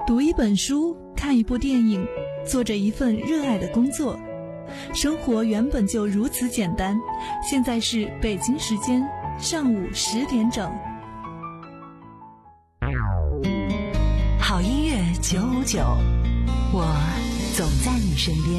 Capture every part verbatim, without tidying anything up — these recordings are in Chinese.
读一本书，看一部电影，做着一份热爱的工作。生活原本就如此简单。现在是北京时间上午十点整。 好音乐九五九，我总在你身边。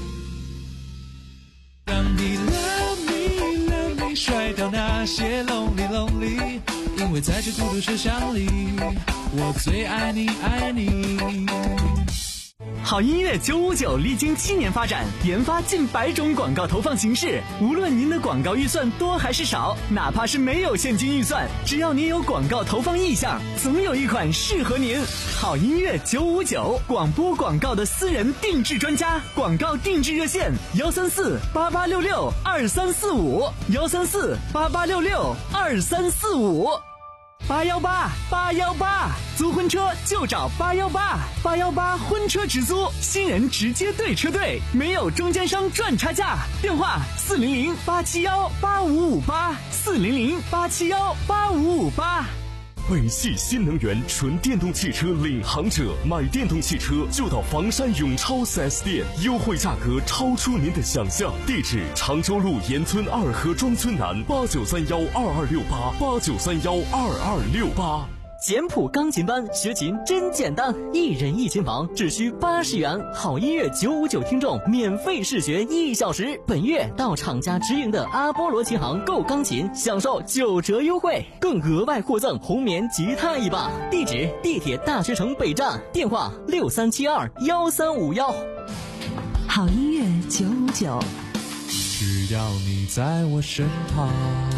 让你 love me love me， 甩掉那些 lonely lonely， 因为在这孤独车厢里，我最爱你爱你。 好音乐九五九历经七年发展，研发近百种广告投放形式。无论您的广告预算多还是少，哪怕是没有现金预算，只要您有广告投放意向，总有一款适合您。好音乐九五九，广播广告的私人定制专家，广告定制热线幺三四八八六六二三四五幺三四八八六六二三四五。八幺八八幺八，租婚车就找八幺八八幺八婚车直租，新人直接对车队，没有中间商赚差价。电话四零零八七幺八五五八四零零八七幺八五五八。 北汽新能源纯电动汽车领航者，买电动汽车就到房山永超 四 S 店，优惠价格超出您的想象。地址：常州路沿村二河庄村南，八九三幺二二六八八九三幺二二六八。 简谱钢琴班学琴真简单，一人一琴房只需八十元。好音乐九五九听众免费试学一小时。本月到厂家直营的阿波罗琴行购钢琴，享受九折优惠，更额外获赠红棉吉他一把。地址：地铁大学城北站，电话六三七二幺三五幺。 好音乐九五九， 只要你在我身旁。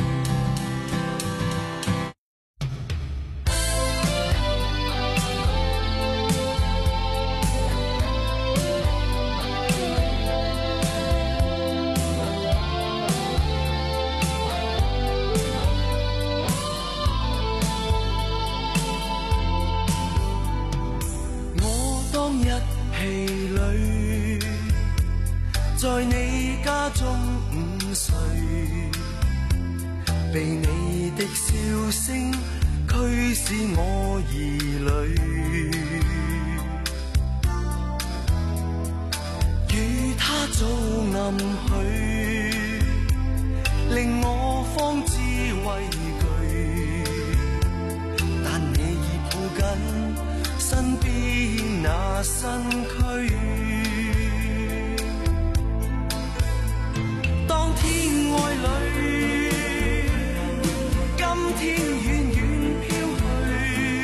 在你家中午睡，被你的笑聲驅使我疑慮，與他早暗許，令我方知畏懼，但你已抱緊身邊那身軀。當天愛侶，今天遠遠飄去，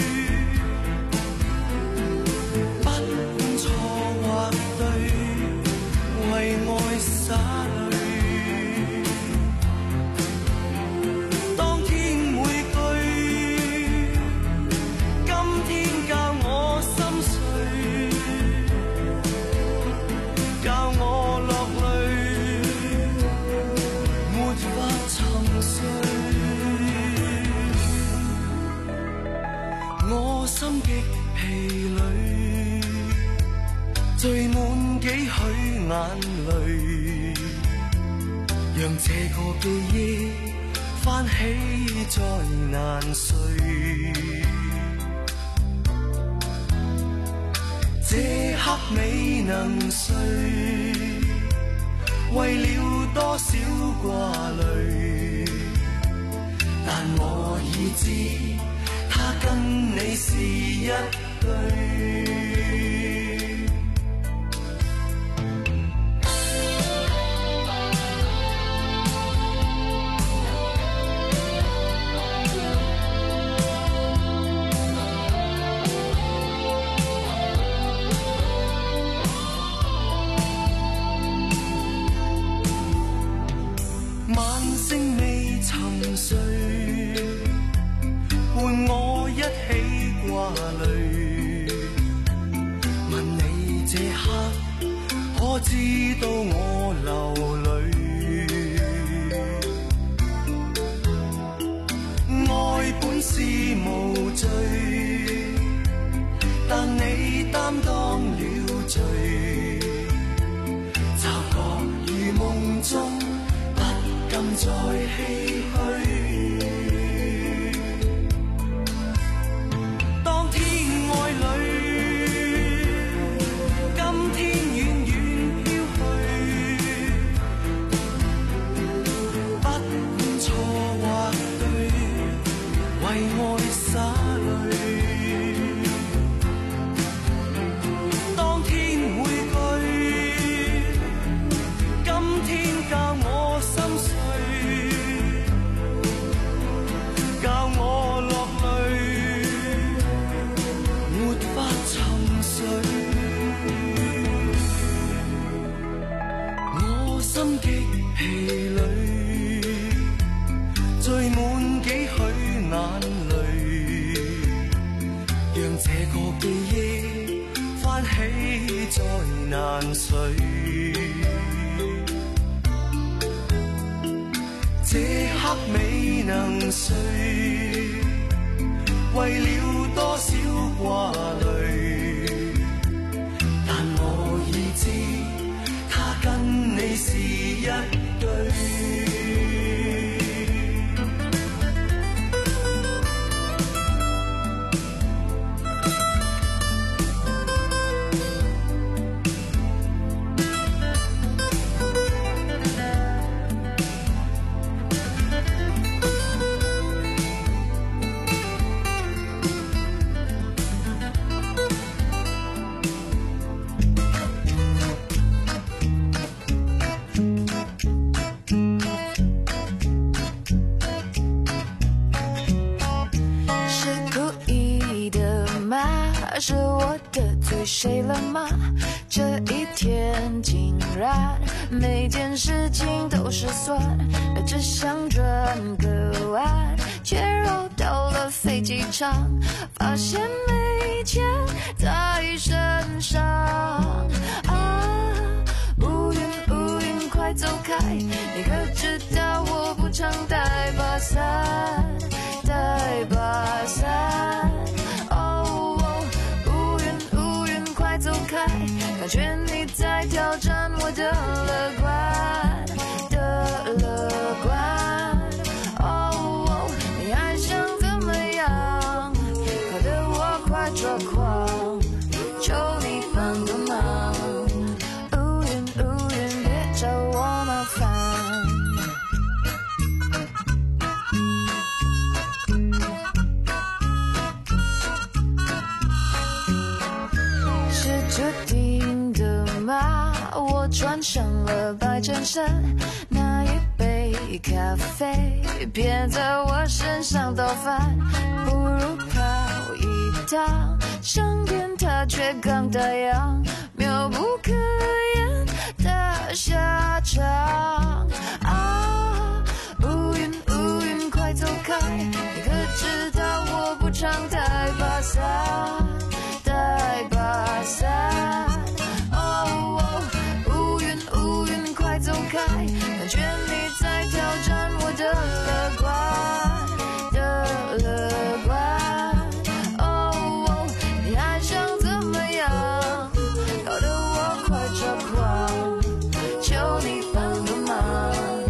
不管錯或對，為愛灑淚。當天每句，今天教我心碎，教我落淚。我心極疲累，聚滿幾許眼淚，讓這個記憶翻起再難睡。這刻未能睡，為了多少掛慮，但我已知他跟你是一對。晚星未沉睡，伴我一起掛慮。問你這刻可知道我流淚？愛本是無罪，但你擔當了罪，察覺如夢中。不敢再唏噓，當天愛侶爱洒泪。當天會句，今天教我心碎，教我落淚，沒法沉睡。我心極疲累，聚滿幾許眼淚，讓這個記憶翻起再難睡。這刻未能睡，為了多少掛慮，但我已知他跟你是一對。 是我得罪谁了吗？这一天竟然每件事情都失算，只想转个弯，却绕到了飞机场，发现没钱在身上。啊，乌云乌云快走开，你可知道我不常带把伞，带把伞。感觉你在挑战我的乐观的乐观。哦，你还想怎么样？搞得我快抓狂，求你帮个忙。乌云乌云，别找我麻烦。是注定的吗？我穿上了白衬衫，那一杯咖啡别在我身上倒翻，不如跑一趟，上天它却刚打烊，妙不可言的下场。啊，乌云乌云快走开，你可知道我不常带把伞，带把伞。哦，乌云乌云快走开，感觉你在挑战我的乐观的乐观。哦，你还想怎么样？搞得我快抓狂，求你帮个忙。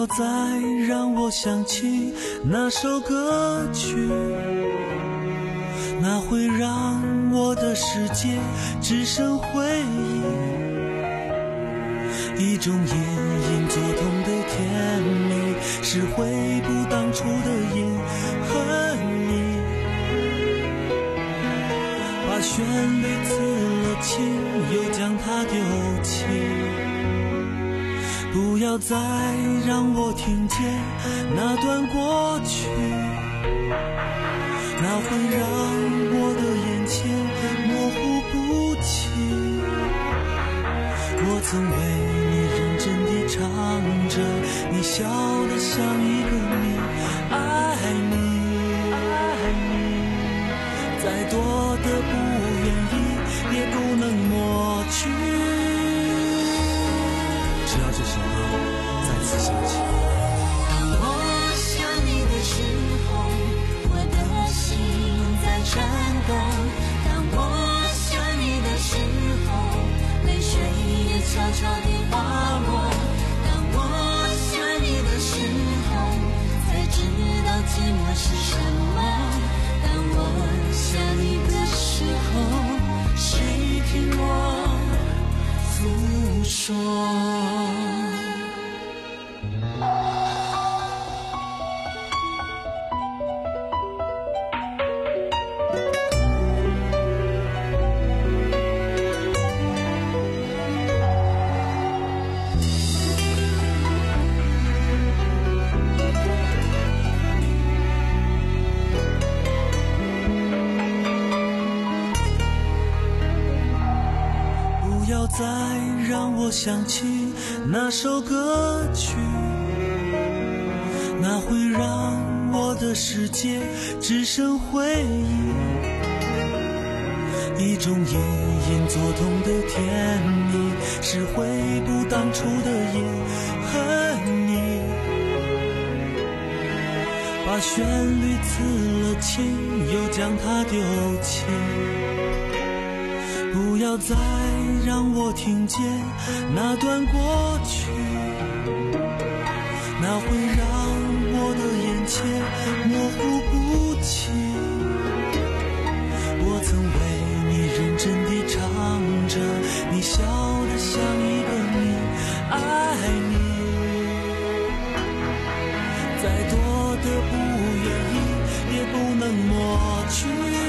要再让我想起那首歌曲，那会让我的世界只剩回忆，一种隐隐作痛的甜蜜，是回不当初的隐和你，把旋律刺了青，又将它丢弃，不要再让我听见那段过去，那会让我的眼前模糊不清。我曾为你认真地唱着，你笑得像一个谜，爱你，爱你，再多的不愿意也不能抹去，只要这首歌再次响起。 当我想你的时候，我的心在颤抖，当我想你的时候，泪水也悄悄地滑落，当我想你的时候，才知道寂寞是什么，当我想你的时候，谁听我诉说。 再让我想起那首歌曲，那会让我的世界只剩回忆，一种隐隐作痛的甜蜜，是回不当初的隐和你，把旋律刺了青，又将它丢弃，不要再让我听见那段过去，那会让我的眼前模糊不清。我曾为你认真地唱着，你笑得像一个谜，爱你，再多的不愿意也不能抹去。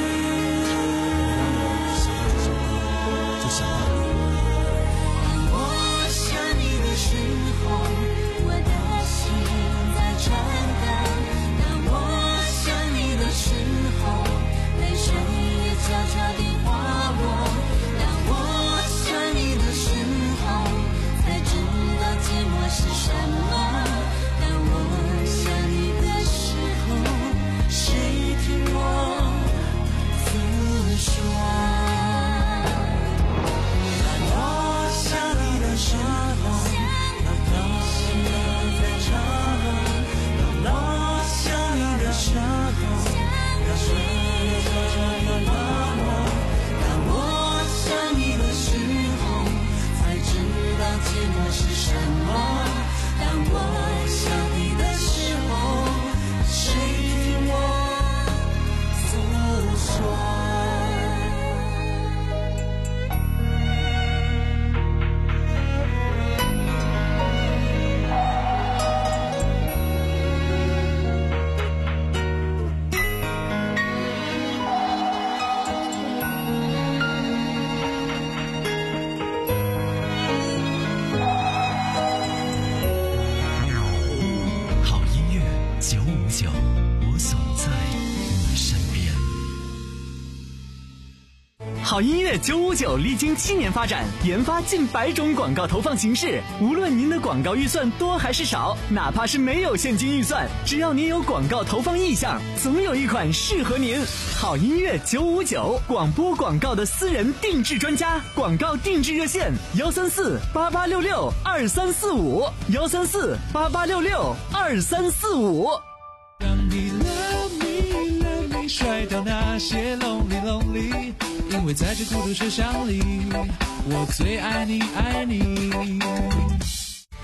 好音乐九五九历经七年发展，研发近百种广告投放形式。无论您的广告预算多还是少，哪怕是没有现金预算，只要您有广告投放意向，总有一款适合您。好音乐九五九，广播广告的私人定制专家，广告定制热线：幺三四八八六六二三四五，幺三四八八六六二三四五。 让你 love me love me 甩掉那些 lonely lonely， 因为在这孤独车厢里，我最爱你爱你。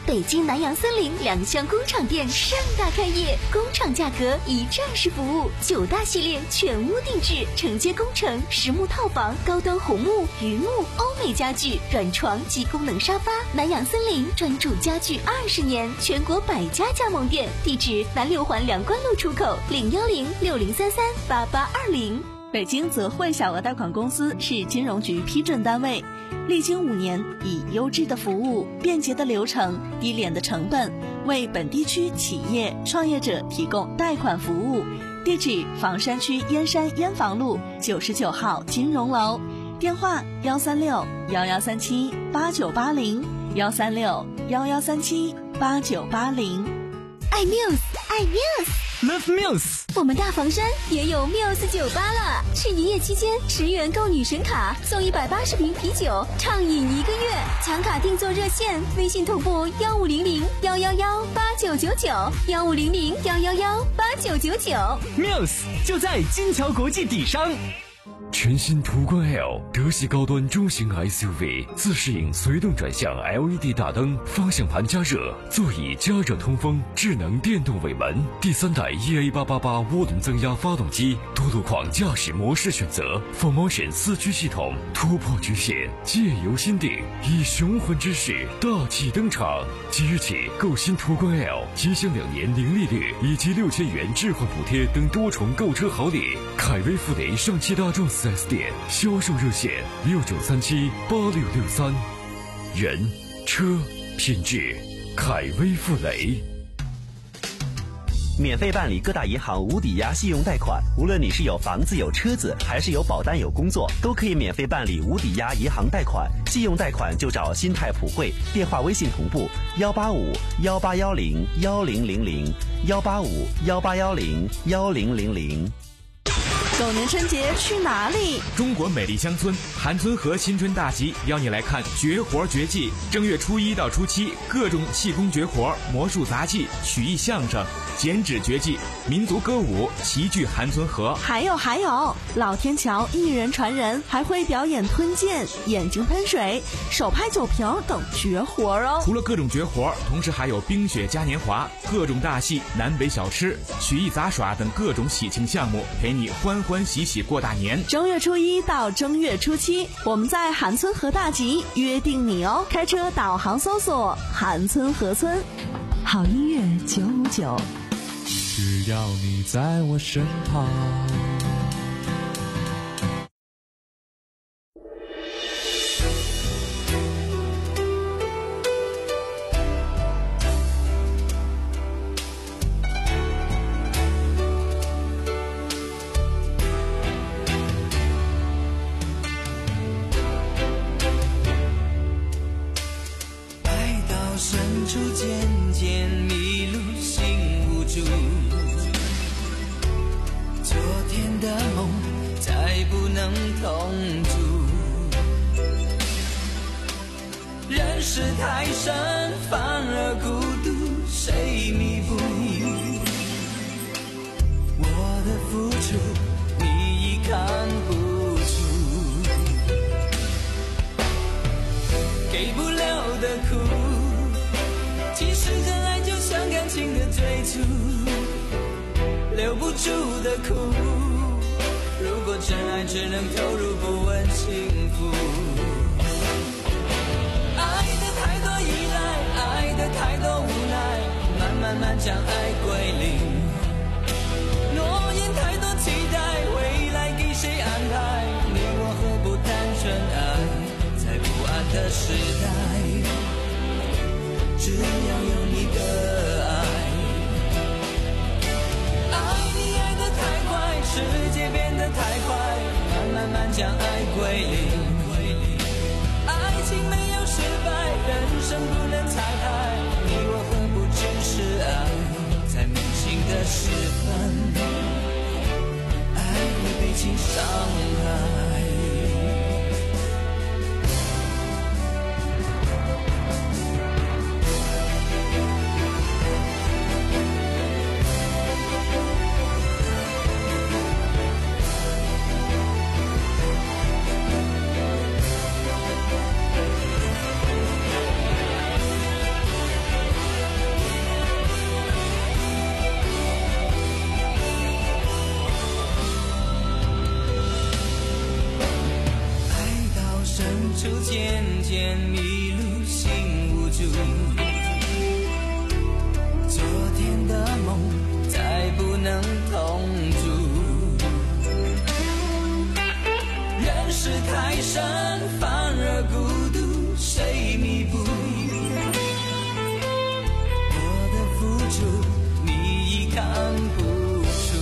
北京南洋森林两项工厂店盛大开业，工厂价格一站式服务，九大系列全屋定制，承接工程、实木套房、高端红木、榆木、欧美家具、软床及功能沙发。南洋森林专注家具二十年，全国百家加盟店，地址南六环梁关路出口，零幺零六零三三八八二零。 北京泽汇小额贷款公司是金融局批准单位，历经五年，以优质的服务、便捷的流程、低廉的成本，为本地区企业创业者提供贷款服务。地址：房山区燕山燕房路九十九号金融楼，电话：幺三六幺幺三七八九八零，幺三六幺幺三七八九八零。 爱 Muse， 爱 Muse。Love Muse， 我们大房山也有 Muse 酒吧了。是营业期间，十元购女神卡送一百八十瓶啤酒，畅饮一个月。抢卡订座热线：微信同步幺五零零幺幺幺八九九九，幺五零零幺幺幺八九九九。 Muse 就在金桥国际底商。 全新途观 L 德系高端中型 S U V， 自适应随动转向 L E D 大灯，方向盘加热，座椅加热通风，智能电动尾门，第三代 E A 八八八涡轮增压发动机，多路况驾驶模式选择 ，four motion 四驱系统，突破局限，借由心定，以雄浑之势大气登场。即日起购新途观 L， 即享两年零利率以及六千元置换补贴等多重购车好礼。凯威富雷上汽大众四 S 店销售热线六九三七八六六三，人车品质，凯威富雷。 免费办理各大银行无抵押信用贷款，无论你是有房子有车子，还是有保单有工作，都可以免费办理无抵押银行贷款。信用贷款就找新泰普惠，电话微信同步幺八五幺八幺零幺零零零幺八五幺八幺零幺零零零。 狗年春节去哪里？ 中国美丽乡村韩村河新春大集邀你来看绝活绝技。正月初一到初七，各种气功绝活、魔术杂技、曲艺相声、剪纸绝技、民族歌舞齐聚韩村河。 还有还有，老天桥一人传人，还会表演吞剑、眼睛喷水、手拍酒瓶等绝活哦。 除了各种绝活，同时还有冰雪嘉年华、各种大戏、南北小吃、曲艺杂耍等各种喜庆项目，陪你欢欢喜喜过大年。 正月初一到正月初七，我们在韩村河大集约定你哦。开车导航搜索韩村河村。 好音乐九五九， 只要你在我身旁。 留不住的苦，如果真爱只能投入，不问幸福。爱的太多依赖，爱的太多无奈，慢慢慢将爱归零。诺言太多期待，未来给谁安排？你我何不单纯爱，在不安的时代，只要有你的爱。世界变得太快，慢慢慢将爱归零。爱情没有失败，人生不能彩排。你我何不只是爱，在铭心的时分，爱会被情伤害。 处渐渐迷路，心无助。昨天的梦再不能同住，人世太深，反而孤独，谁弥补？我的付出你已看不出，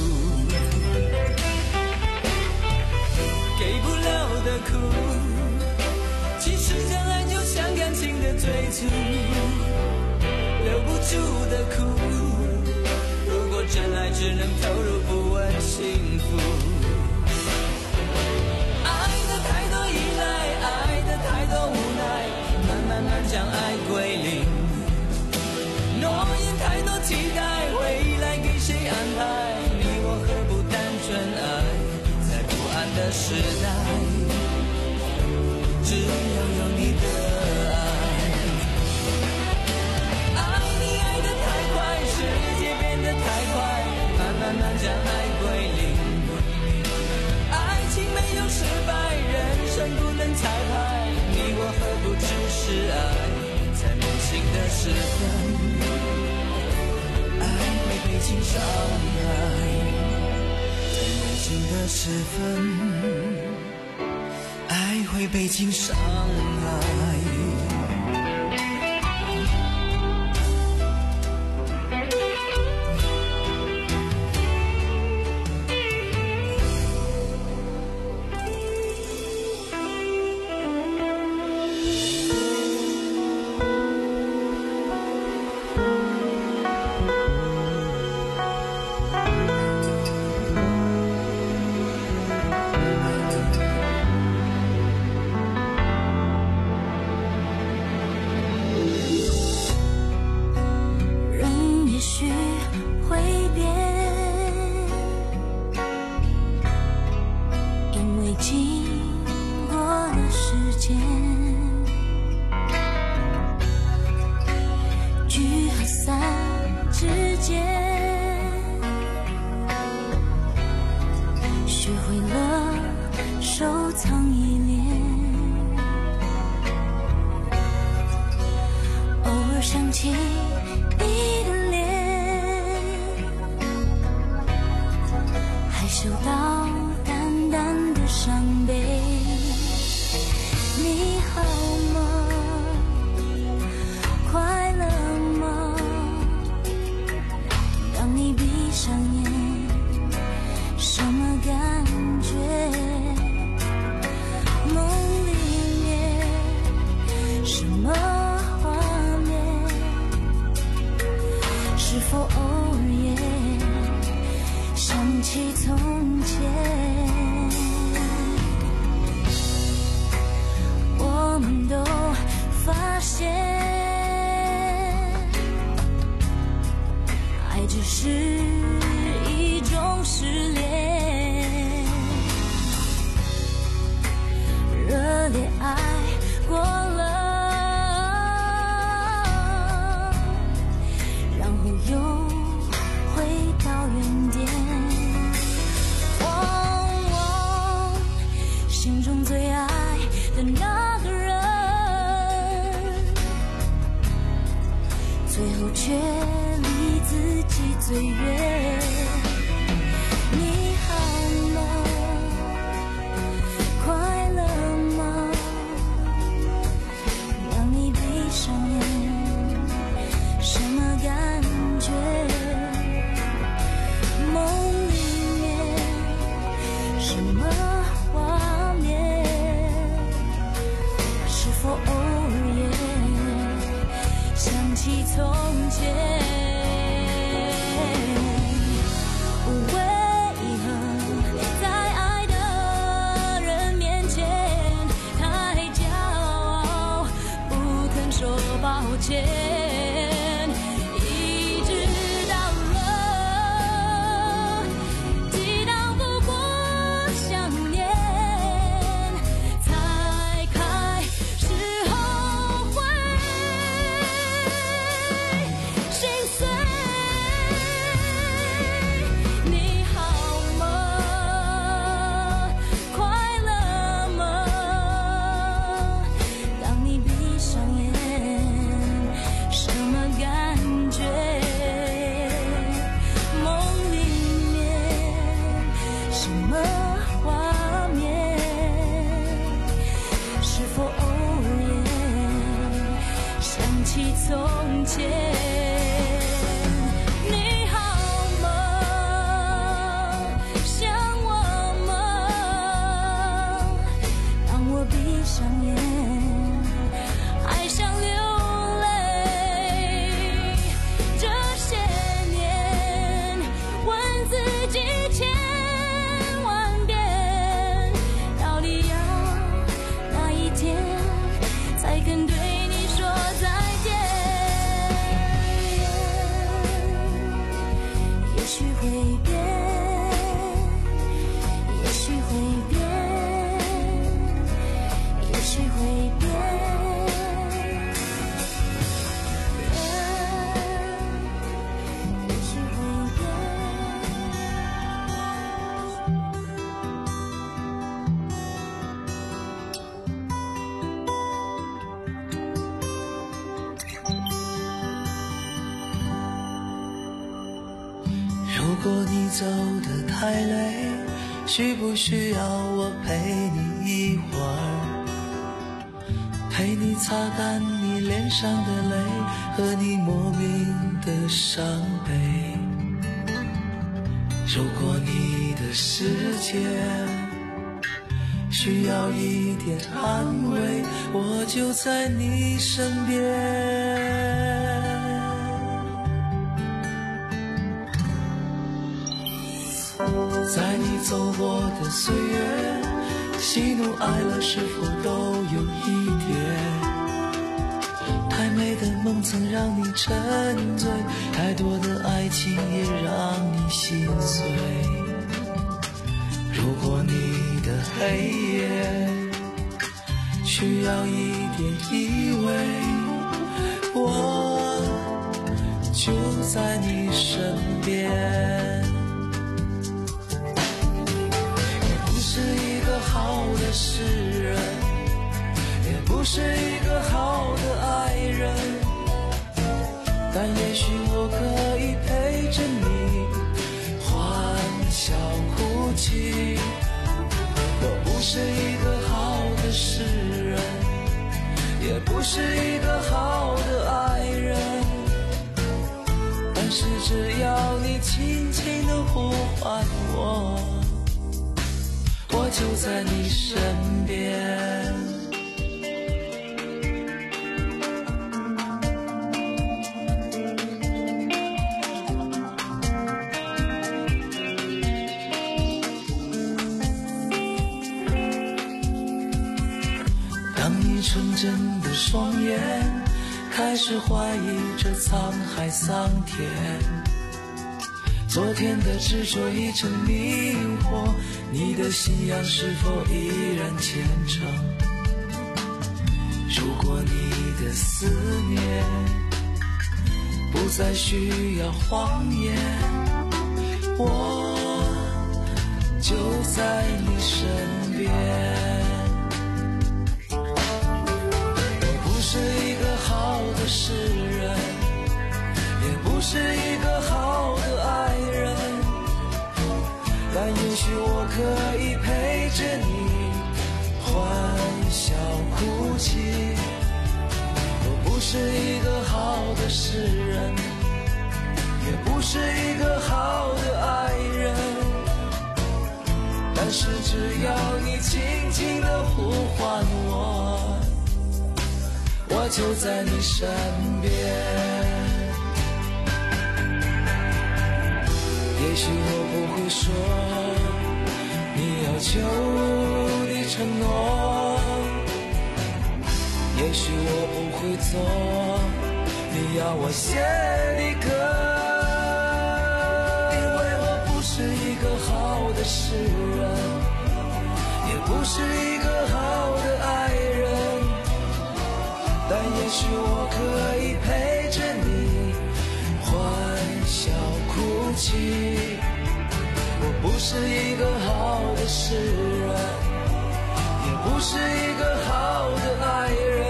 给不了的苦，其实真爱就像感情的最初，留不住的苦，如果真爱只能投入，不问幸福。爱的太多依赖，爱的太多无奈，慢慢慢将爱归零。诺言太多期待，未来给谁安排？你我何不单纯爱，在不安的时代，只要有你的爱。爱你爱得太快，世界变得太快，慢慢慢将爱归零。爱情没有失败，人生不能彩排，你我何不只是爱，在梦醒的时分，爱会被情伤害，在梦醒的时分，爱会被情伤害。 想起你的脸，还嗅到淡淡的伤悲。你好吗？快乐吗？当你闭上眼，什么感觉？梦里面什么？是否偶尔也想起从前？我们都发现，爱只是一种失恋，热烈爱过了。又回到原点，哦哦，心中最爱的那个人，最后却离自己最远。你好吗？快乐吗？当你闭上眼，什么感觉？梦里面什么画面？是否偶尔也想起从前？为何在爱的人面前太骄傲，不肯说抱歉？心前。你好吗？想我吗？当我闭上眼，还想流泪。这些年，问自己千万遍，到底要哪一天才肯对你说再见？也许会变，也许会变，也许会变。 如果你走得太累，需不需要我陪你一会儿？陪你擦干你脸上的泪和你莫名的伤悲。如果你的世界需要一点安慰，我就在你身边。在你走过的岁月，喜怒哀乐是否都有一点？太美的梦曾让你沉醉，太多的爱情也让你心碎。如果你的黑夜需要一点依偎，我就在你身边。不是一个好的诗人，也不是一个好的爱人，但也许我可以陪着你欢笑哭泣。我不是一个好的诗人，也不是一个好的爱人，但是只要你轻轻地呼唤我，我就在你身边。当你纯真的双眼开始怀疑这沧海桑田，昨天的执着已成明火，你的信仰是否依然虔诚？如果你的思念不再需要谎言，我就在你身边。我不是一个好的诗人，也不是一个好的爱人，但也许我可以陪着你欢笑哭泣。我不是一个好的诗人，也不是一个好的爱人，但是只要你轻轻地呼唤我，我就在你身边。也许我不会说你要求的承诺，也许我不会做你要我写的歌，因为我不是一个好的诗人，也不是一个好的爱人，但也许我可以陪着你欢笑哭泣。我不是一个好的诗人，也不是一个好的爱人，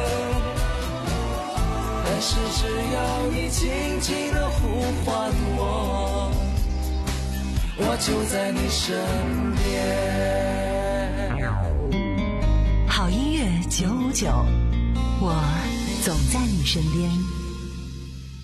但是只要你轻轻地呼唤我，我就在你身边。 好音乐九五九，我总在你身边。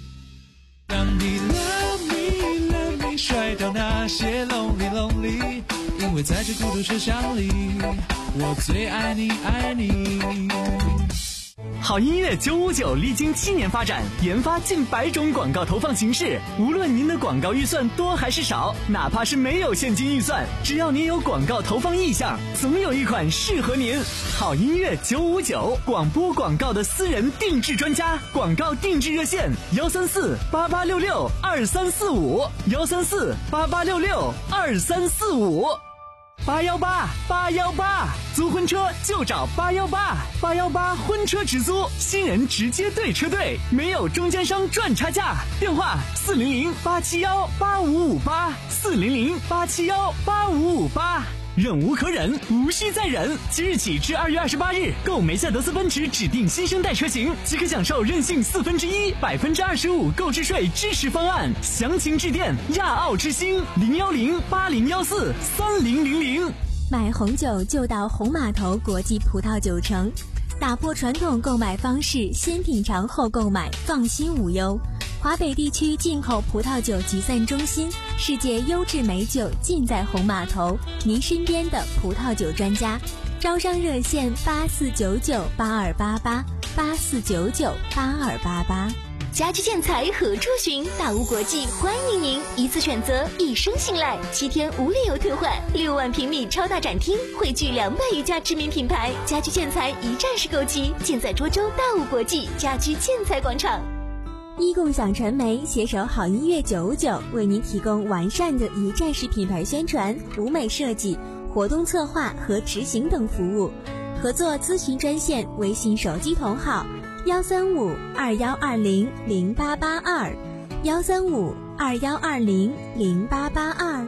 me love me love me， 甩掉那些 lonely lonely， 因为在这孤独车厢里，我最爱你爱你。 好音乐九五九历经七年发展，研发近百种广告投放形式。无论您的广告预算多还是少，哪怕是没有现金预算，只要您有广告投放意向，总有一款适合您。好音乐九五九，广播广告的私人定制专家，广告定制热线：幺三四八八六六二三四五，幺三四八八六六二三四五。八幺八八幺八，租婚车就找八幺八，八幺八婚车直租，新人直接对车队，没有中间商赚差价。电话四零零八七幺八五五八，四零零八七幺八五五八。忍无可忍，无需再忍。即日起至二月二十八日，购梅赛德斯奔驰指定新生代车型，即可享受任性四分之一、百分之二十五购置税支持方案。详情致电亚奥之星零幺零八零幺四三零零零。 买红酒就到红码头国际葡萄酒城，打破传统购买方式，先品尝后购买，放心无忧。华北地区进口葡萄酒集散中心，世界优质美酒尽在红码头，您身边的葡萄酒专家。招商热线八四九九八二八八，八四九九八二八八。 家居建材何处寻？大屋国际欢迎您，一次选择，一生信赖，七天无理由退换，六万平米超大展厅，汇聚两百余家知名品牌，家居建材一站式购齐，建在涿州大屋国际家居建材广场。 一共享传媒携手好音乐九五九，为您提供完善的一站式品牌宣传、舞美设计、活动策划和执行等服务。合作咨询专线：微信手机同号幺三五二幺二零零八八二，幺三五二幺二零零八八二。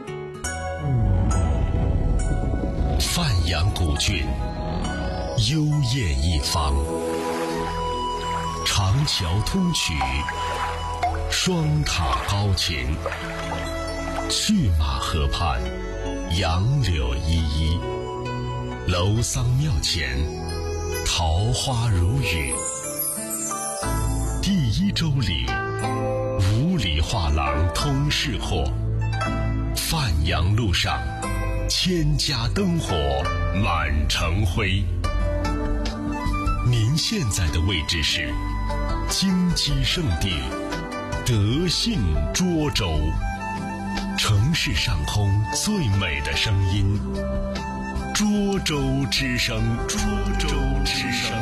范阳古郡，幽艳一方。长桥通衢，双塔高擎，去马河畔，杨柳依依，楼桑庙前，桃花如雨。第一周里，五里画廊通市货，范阳路上，千家灯火满城辉。您现在的位置是金鸡圣地德信涿州，城市上空最美的声音，涿州之声，涿州之声。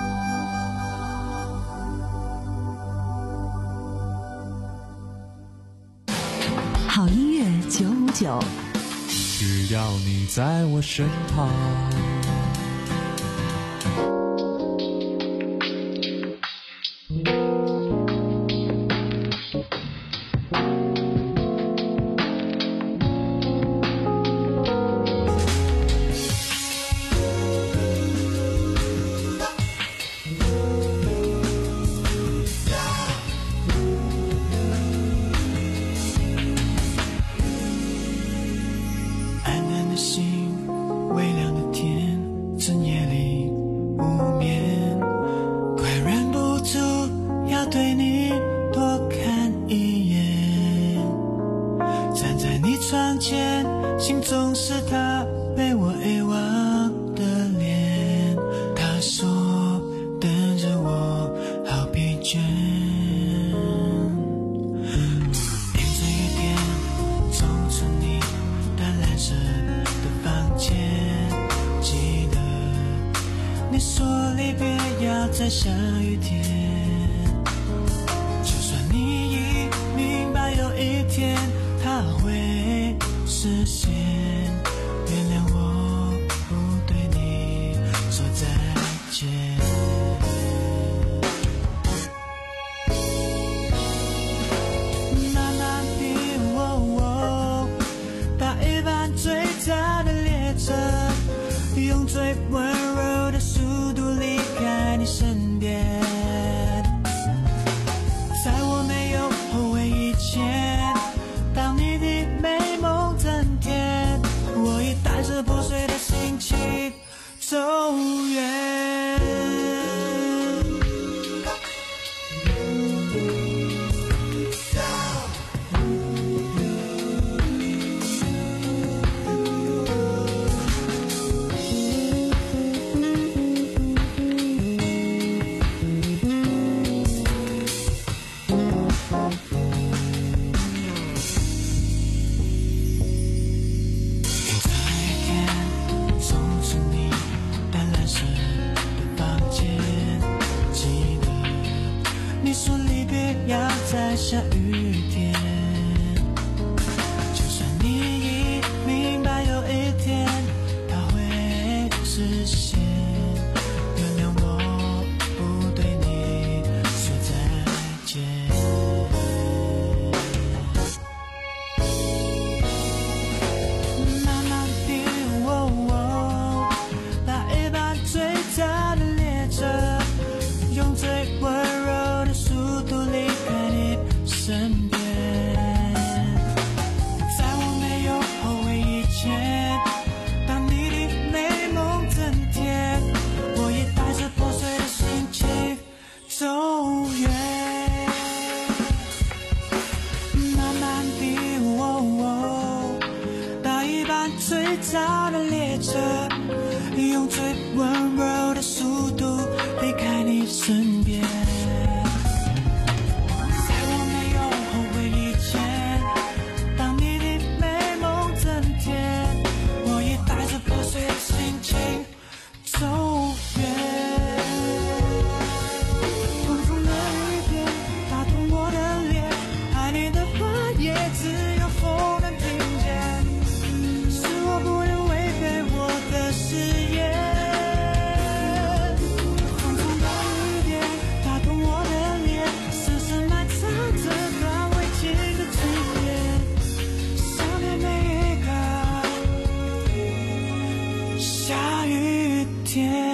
好音乐九五九， 只要你在我身旁。 下雨天，就算你已明白有一天它会实现，原谅我不对你说再见。慢慢地，哦哦，搭一班最早的列车，用最温柔的速度离开你身边，在我没有后悔以前，当你的美梦增添， 下雨天。就算你已明白有一天它会实现，原谅我不对你说再见。慢慢地，哦哦，那一班最早的列车，用最温柔的速度离开你身边。在我没有后悔以前，当你的美梦增添，我也带着破碎的心情走远。慢慢地，哦哦，那一班最早的列车，用最温柔的速度离开你身边。在我没有后悔以前，当你的美梦增添，我也带着破碎的心情走远。匆匆的雨点打动我的脸，爱你的话也只有风能听见，是我不能违背我的誓言。匆匆的雨点打动我的脸，深深埋藏这段未尽的句点，想念每一个下雨天。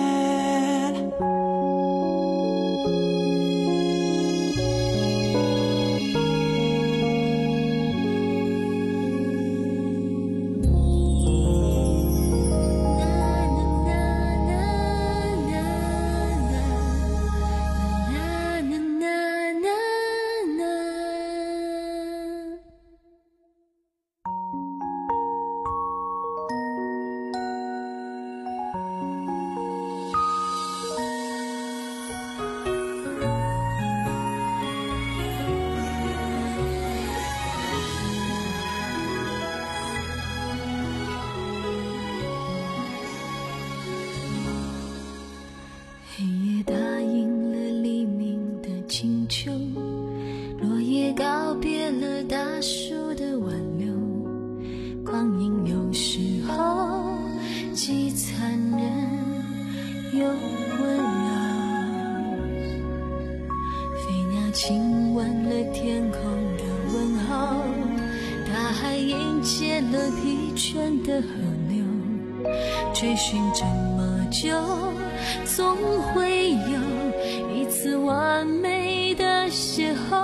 黑夜答应了黎明的请求，落叶告别了大树的挽留，光阴有时候既残忍又温柔。飞鸟亲吻了天空的问候，大海迎接了疲倦的河流，追寻这么久，总会有一次完美的邂逅。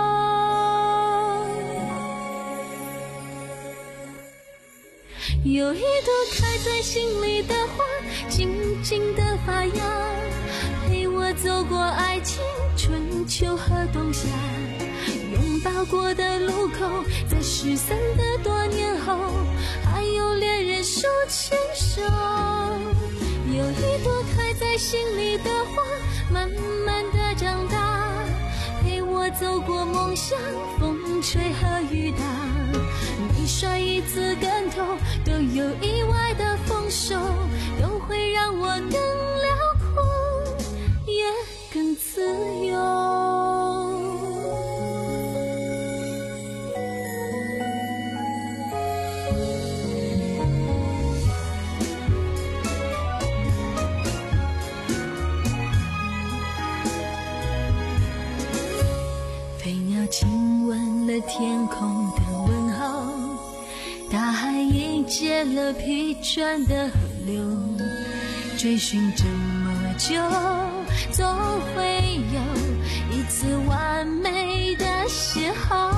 有一朵开在心里的花，静静地发芽，陪我走过爱情春秋和冬夏，拥抱过的路口，在失散的多年后，还有恋人手牵手。有一朵开在心里的花，慢慢地长大，陪我走过梦想，风吹和雨打。每摔一次跟头，都有意外的丰收，都会让我更辽阔，也更自由。飞鸟亲吻了天空的问候，大海迎接了疲倦的河流，追寻这么久，总会有一次完美的邂逅。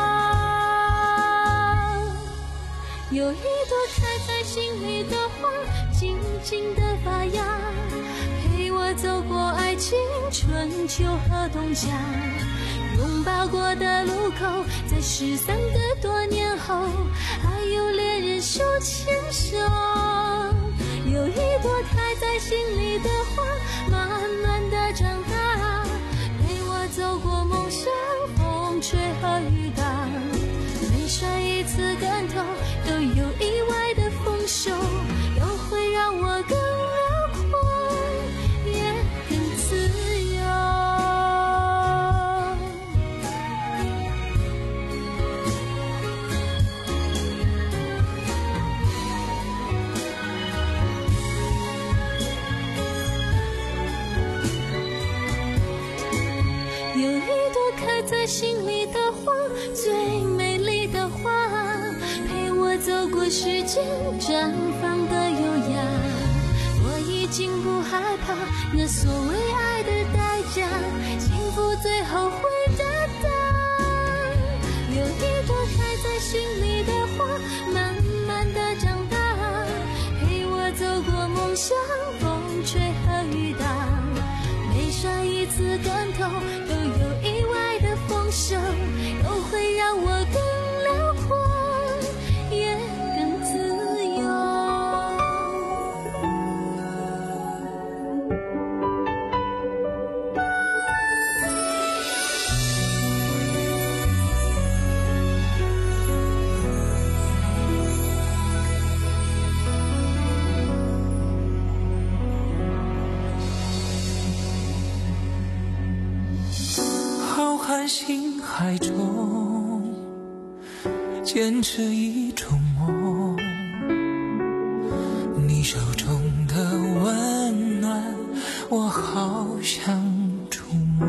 有一朵开在心里的花，静静地发芽，陪我走过爱情春秋和冬夏，拥抱过的路口，在失散的多年后，还有恋人手牵手。有一朵开在心里的花，慢慢地长大，陪我走过梦想，风吹和雨打。每摔一次跟头，都有意外的丰收，都会让我更辽阔，也更自由。 心里的花，最美丽的花，陪我走过世间绽放的优雅。我已经不害怕那所谓爱的代价，幸福最后会得到。有一朵开在心里的花，慢慢的长大，陪我走过梦想，风吹和雨打。每摔一次跟头，都有意外的丰收，都会让我更辽阔，也更自由。 浩瀚星海中，坚持一种梦。你手中的温暖，我好想触摸。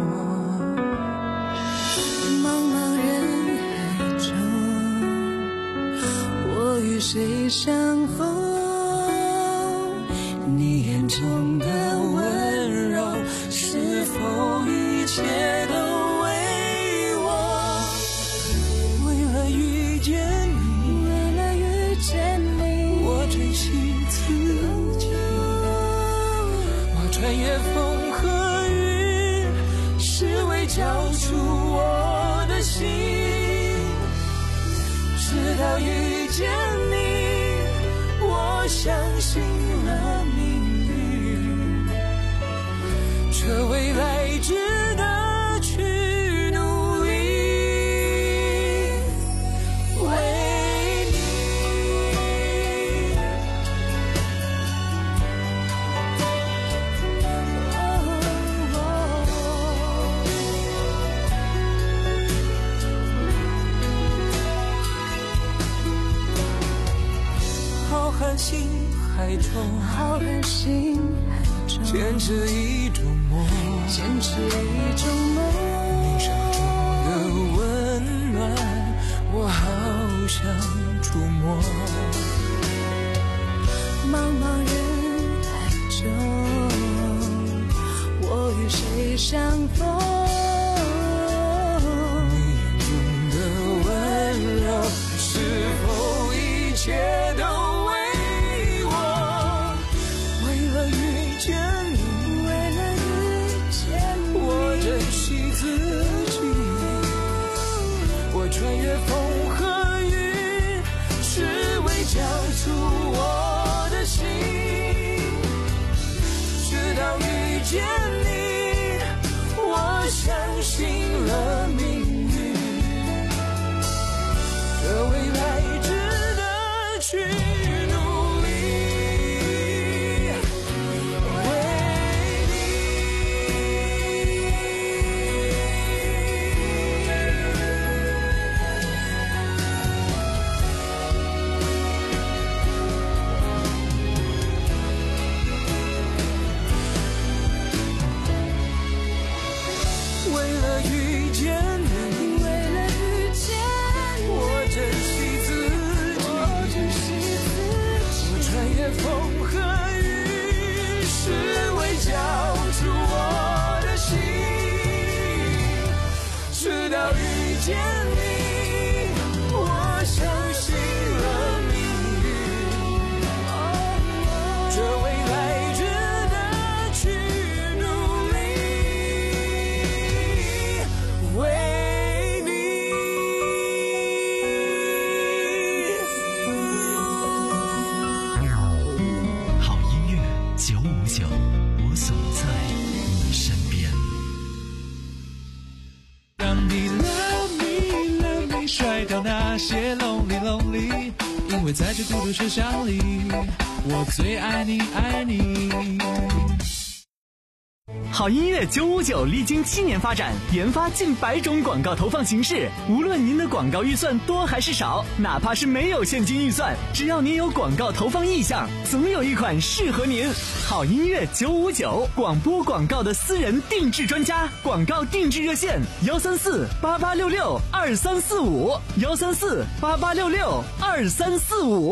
茫茫人海中，我与谁相逢？你眼中的温柔，是否一切都？穿越风和雨，是为交出我的心。直到遇见你，我相信了命运，这未来值得去努力。为星海中，浩瀚星海中，坚持一种梦，坚持一种梦。你手中的温暖，我好想触摸。茫茫人海中，我与谁相逢？你眼中的温柔，是否一切都？穿越风和雨，是为交出我的心。直到遇见你，我相信了命运，这未来值得去。 那些 lonely lonely， 因为在这孤独车厢里，我最爱你爱你。 好音乐九五九历经七年发展，研发近百种广告投放形式。无论您的广告预算多还是少，哪怕是没有现金预算，只要您有广告投放意向，总有一款适合您。好音乐九五九，广播广告的私人定制专家，广告定制热线：幺三四八八六六二三四五，幺三四八八六六二三四五。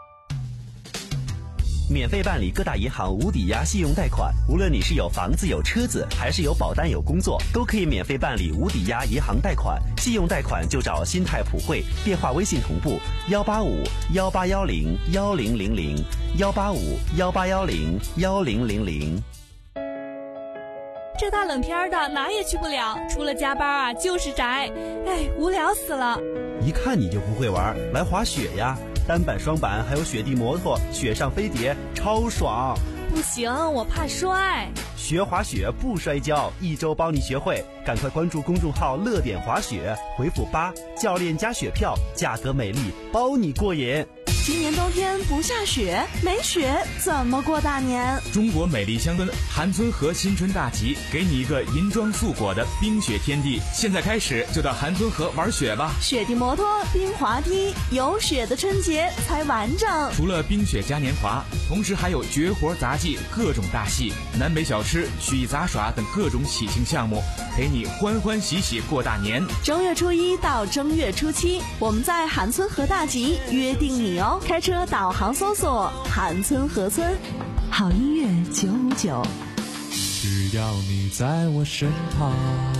免费办理各大银行无抵押信用贷款，无论你是有房子有车子，还是有保单有工作，都可以免费办理无抵押银行贷款。信用贷款就找新泰普惠，电话微信同步幺八五幺八幺零幺零零零幺八五幺八幺零幺零零零。 这大冷天的哪也去不了，除了加班啊就是宅，哎，无聊死了。 一看你就不会玩，来滑雪呀！单板、双板还有雪地摩托，雪上飞碟，超爽！ 不行，我怕摔。 学滑雪不摔跤，一周帮你学会。赶快关注公众号“乐点滑雪”，回复八，教练加雪票，价格美丽，包你过瘾。 今年冬天不下雪，没雪怎么过大年？ 中国美丽乡村韩村河新春大集，给你一个银装素裹的冰雪天地。现在开始就到韩村河玩雪吧！ 雪地摩托、冰滑梯，有雪的春节才完整。 除了冰雪嘉年华，同时还有绝活杂技、各种大戏、南北小吃、曲艺杂耍等各种喜庆项目，陪你欢欢喜喜过大年。 正月初一到正月初七，我们在韩村河大集约定你哦。开车导航搜索韩村河村。 好音乐九五九， 只要你在我身旁。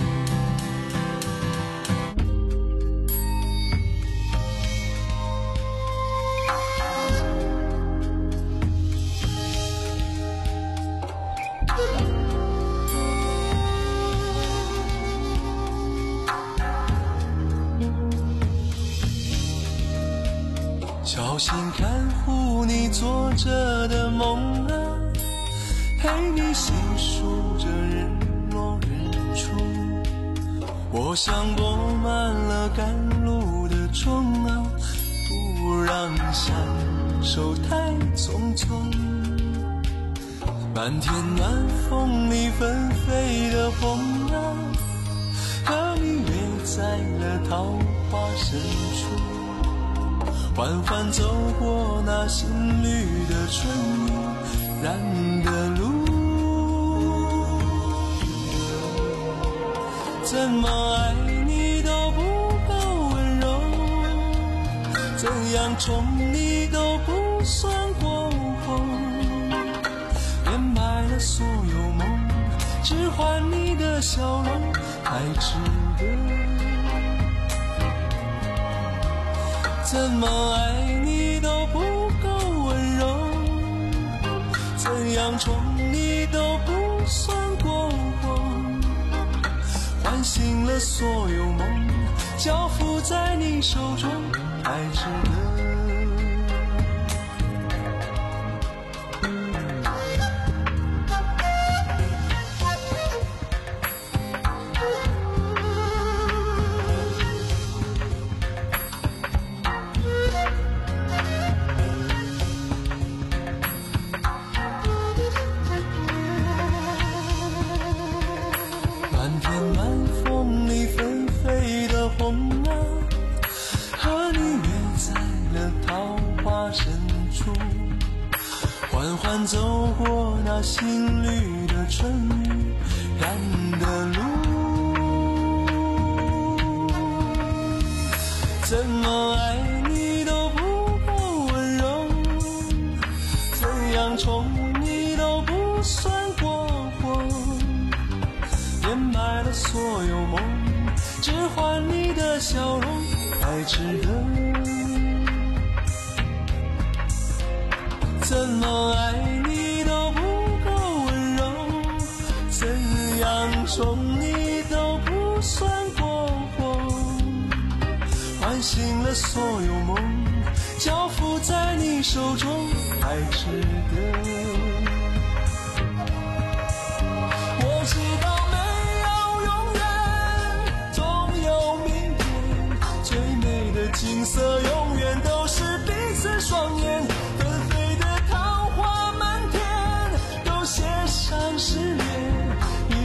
小心看护你做着的梦啊，陪你细数着日落日出。我像落满了赶路的虫啊，不让享受太匆匆。漫天暖风里纷飞的红啊，和你约在了桃花深处。缓缓走过那新绿的春意染的路，怎么爱你都不够温柔，怎样宠你都不算过后，掩埋了所有梦，只换你的笑容还值得。怎么爱你都不够温柔，怎样宠你都不算过后，唤醒了所有梦，交付在你手中还值得。走过那新绿的春雨染的路，怎么爱你都不够温柔，怎样宠你都不算过火，掩埋了所有梦，只换你的笑容还值得。怎么爱你都不够温柔，怎样宠你都不算过火，唤醒了所有梦，交付在你手中还值得。我知道没有永远，总有明天，最美的景色永远都是彼此双眼，写上誓言，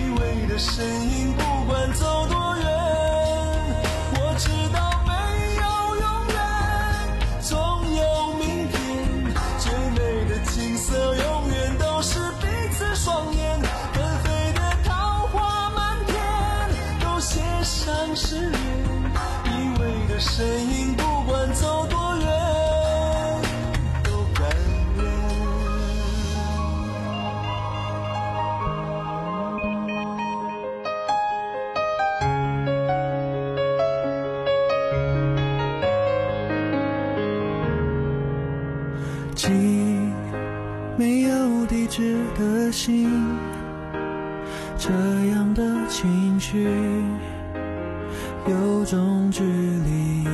有地址的信，这样的情绪有种距离。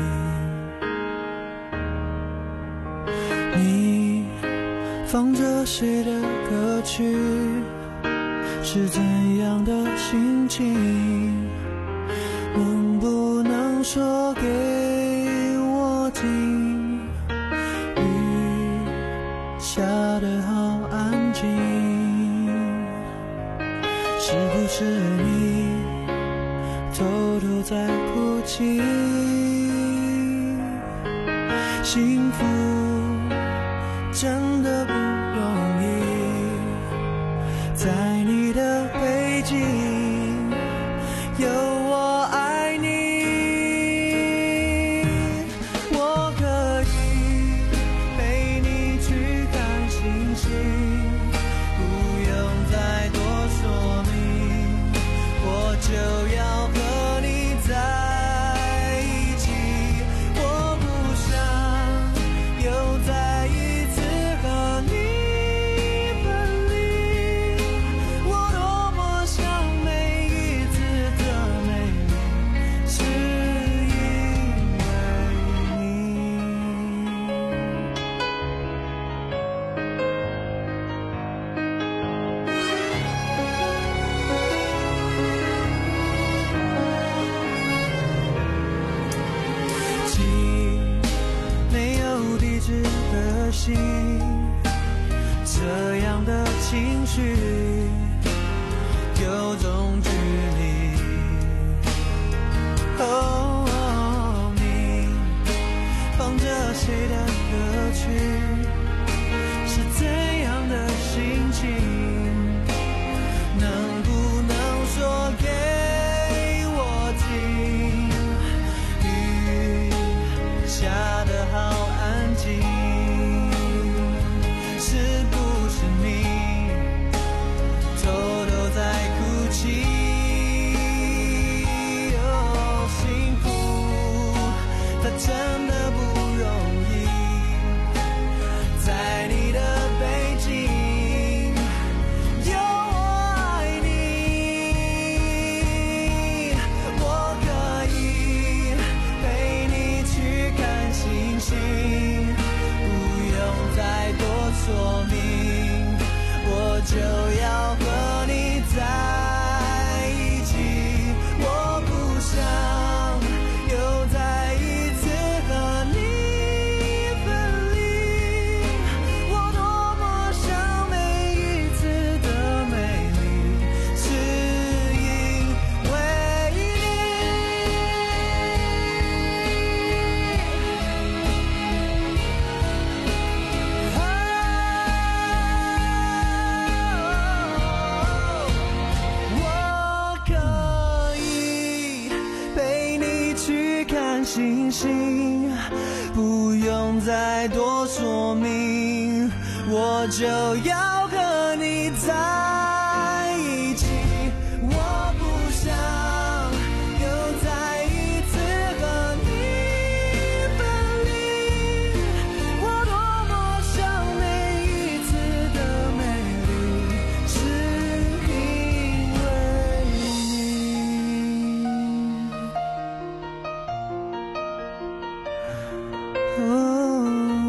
你放着谁的歌曲，是怎样的心情？能不能说给我听？雨下得好安静，是不是你偷偷在哭泣？幸福真的不容易，在你的背景有我爱你。我可以陪你去看星星，不用再多说明，我就要和你在一起。我不想又再一次和你分离，我多么想每一次的美丽是因为你。寄没有地址的信，这样的情绪有种距离。哦，你放着谁的歌曲，是怎样的心情？能不能说给我听？雨下得好安静，是不是你偷偷在哭泣？哦，幸福它真的不容易，在你的背景有我爱你。我可以陪你去看星星，不用再多说明，我就要和你在一起。我不想又再一次和你分离，我多么想每一次的美丽是因为我可以陪你去看星星，不用再多说明，我就要和你在一起。我不想又再一次和你分离，我多么想每一次的美丽是因为你。哦，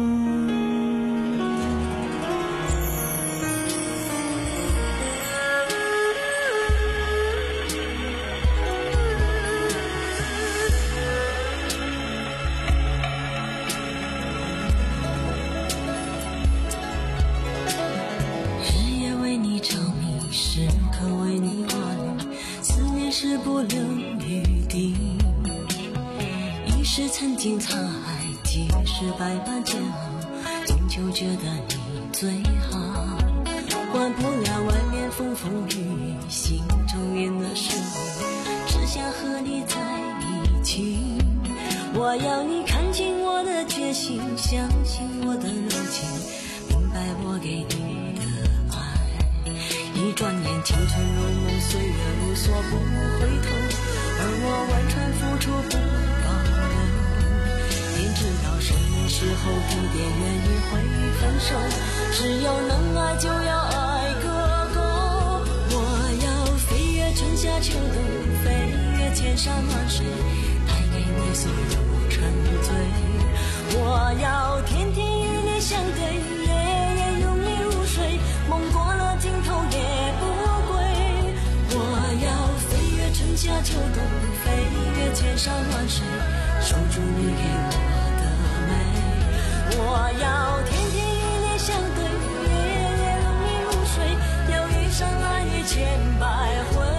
日夜为你着迷，时刻为你挂虑，思念是不留余地。一时曾经沧海，几世百般煎熬，终究觉得你最好。管不了外面风风雨雨，心中念的是你，只想和你在一起。我要你看清我的决心，相信我的柔情，明白我给你的爱。一转眼青春如梦，岁月如梭不回头，而我完全付出不保留。天知道什么是时候地点愿意会分手，只要能爱就要爱个够。我要飞越春夏秋冬，飞越千山万水，带给你所有沉醉。我要天天与你相对，夜夜拥你入睡，梦过了尽头也不归。我要飞越春夏秋冬，飞越千山万水，守住你给我的美。我要天天与你相对，夜夜拥你入睡，要一生爱你千百回。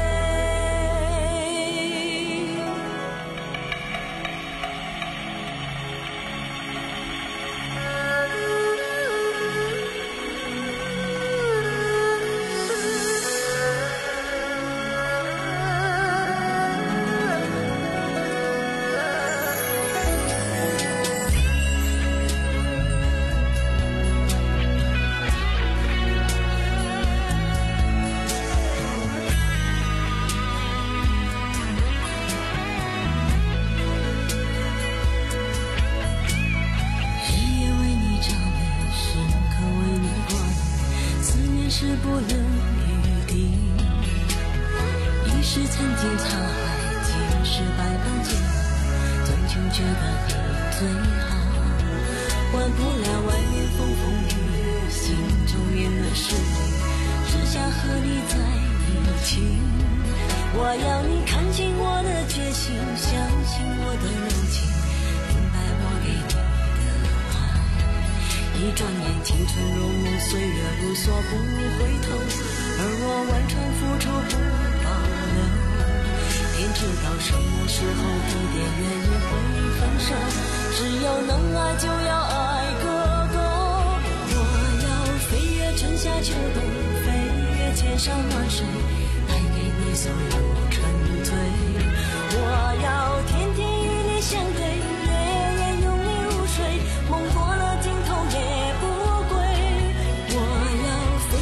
是不留余地，一时曾经沧海，今世百般煎熬，终究觉得你最好。换不了外面风风雨雨，心中面的是你，只想和你在一起。我要你看清我的决心，相信我的柔情，明白我给你的爱。一转眼青春如梦，岁月如梭不回头，而我完全付出不保留。天知道什么时候地点原因会分手，只要能爱就要爱个够。我要飞越春夏秋冬，飞越千山万水，带给你所有沉醉。我要